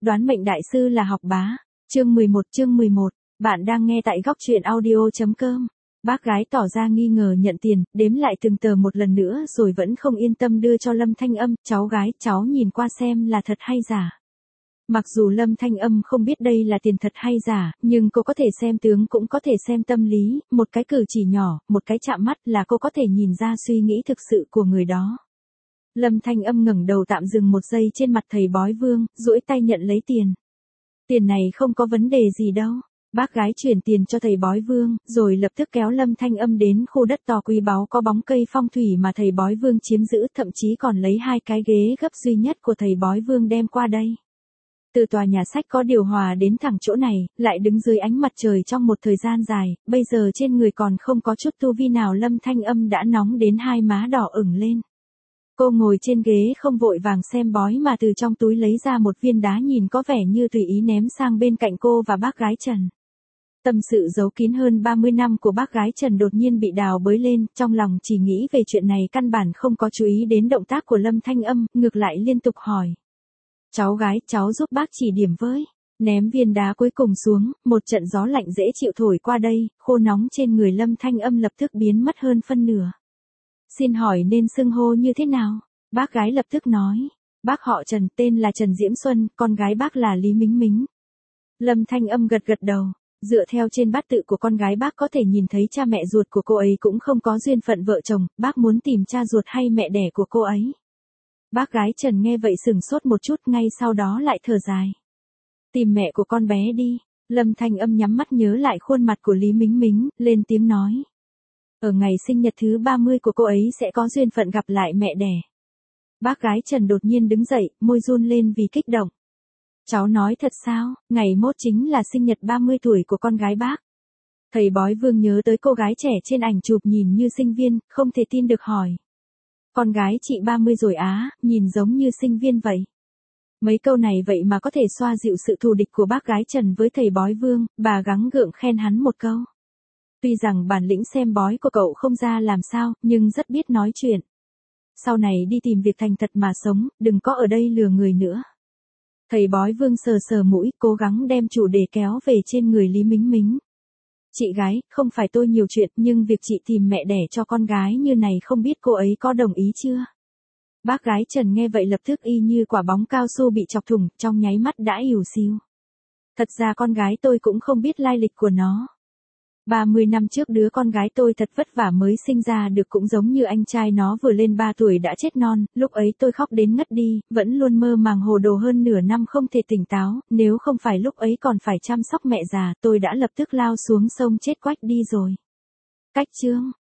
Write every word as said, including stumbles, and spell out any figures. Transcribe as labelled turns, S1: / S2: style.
S1: Đoán mệnh đại sư là học bá. Chương mười một chương mười một. Bạn đang nghe tại góc truyện audio chấm com. Bác gái tỏ ra nghi ngờ nhận tiền, đếm lại từng tờ một lần nữa rồi vẫn không yên tâm đưa cho Lâm Thanh Âm. Cháu gái, cháu nhìn qua xem là thật hay giả. Mặc dù Lâm Thanh Âm không biết đây là tiền thật hay giả, nhưng cô có thể xem tướng cũng có thể xem tâm lý, một cái cử chỉ nhỏ, một cái chạm mắt là cô có thể nhìn ra suy nghĩ thực sự của người đó. Lâm Thanh Âm ngẩng đầu tạm dừng một giây trên mặt thầy bói Vương, duỗi tay nhận lấy tiền. Tiền này không có vấn đề gì đâu. Bác gái chuyển tiền cho thầy bói Vương, rồi lập tức kéo Lâm Thanh Âm đến khu đất to quý báu có bóng cây phong thủy mà thầy bói Vương chiếm giữ, thậm chí còn lấy hai cái ghế gấp duy nhất của thầy bói Vương đem qua đây. Từ tòa nhà sách có điều hòa đến thẳng chỗ này, lại đứng dưới ánh mặt trời trong một thời gian dài, bây giờ trên người còn không có chút tu vi nào. Lâm Thanh Âm đã nóng đến hai má đỏ ửng lên. Cô ngồi trên ghế không vội vàng xem bói mà từ trong túi lấy ra một viên đá nhìn có vẻ như tùy ý ném sang bên cạnh cô và bác gái Trần. Tâm sự giấu kín hơn ba mươi năm của bác gái Trần đột nhiên bị đào bới lên, trong lòng chỉ nghĩ về chuyện này căn bản không có chú ý đến động tác của Lâm Thanh Âm, ngược lại liên tục hỏi. Cháu gái, cháu giúp bác chỉ điểm với. Ném viên đá cuối cùng xuống, một trận gió lạnh dễ chịu thổi qua đây, khô nóng trên người Lâm Thanh Âm lập tức biến mất hơn phân nửa. Xin hỏi nên xưng hô như thế nào? Bác gái lập tức nói. Bác họ Trần, tên là Trần Diễm Xuân, con gái bác là Lý Mính Mính. Lâm Thanh Âm gật gật đầu. Dựa theo trên bát tự của con gái bác có thể nhìn thấy cha mẹ ruột của cô ấy cũng không có duyên phận vợ chồng, bác muốn tìm cha ruột hay mẹ đẻ của cô ấy. Bác gái Trần nghe vậy sửng sốt một chút, ngay sau đó lại thở dài. Tìm mẹ của con bé đi. Lâm Thanh Âm nhắm mắt nhớ lại khuôn mặt của Lý Mính Mính, lên tiếng nói. Ở ngày sinh nhật thứ ba mươi của cô ấy sẽ có duyên phận gặp lại mẹ đẻ. Bác gái Trần đột nhiên đứng dậy, môi run lên vì kích động. Cháu nói thật sao? Ngày mốt chính là sinh nhật ba mươi tuổi của con gái bác. Thầy bói Vương nhớ tới cô gái trẻ trên ảnh chụp nhìn như sinh viên, không thể tin được hỏi. Con gái chị ba mươi rồi á, nhìn giống như sinh viên vậy. Mấy câu này vậy mà có thể xoa dịu sự thù địch của bác gái Trần với thầy bói Vương, bà gắng gượng khen hắn một câu. Tuy rằng bản lĩnh xem bói của cậu không ra làm sao, nhưng rất biết nói chuyện. Sau này đi tìm việc thành thật mà sống, đừng có ở đây lừa người nữa. Thầy bói Vương sờ sờ mũi, cố gắng đem chủ đề kéo về trên người Lý Mính Mính. Chị gái, không phải tôi nhiều chuyện, nhưng việc chị tìm mẹ đẻ cho con gái như này không biết cô ấy có đồng ý chưa? Bác gái Trần nghe vậy lập tức y như quả bóng cao su bị chọc thủng, trong nháy mắt đã ỉu xìu. Thật ra con gái tôi cũng không biết lai lịch của nó. ba mươi năm trước đứa con gái tôi thật vất vả mới sinh ra được, cũng giống như anh trai nó vừa lên ba tuổi đã chết non, lúc ấy tôi khóc đến ngất đi, vẫn luôn mơ màng hồ đồ hơn nửa năm không thể tỉnh táo, nếu không phải lúc ấy còn phải chăm sóc mẹ già, tôi đã lập tức lao xuống sông chết quách đi rồi. Cách chương,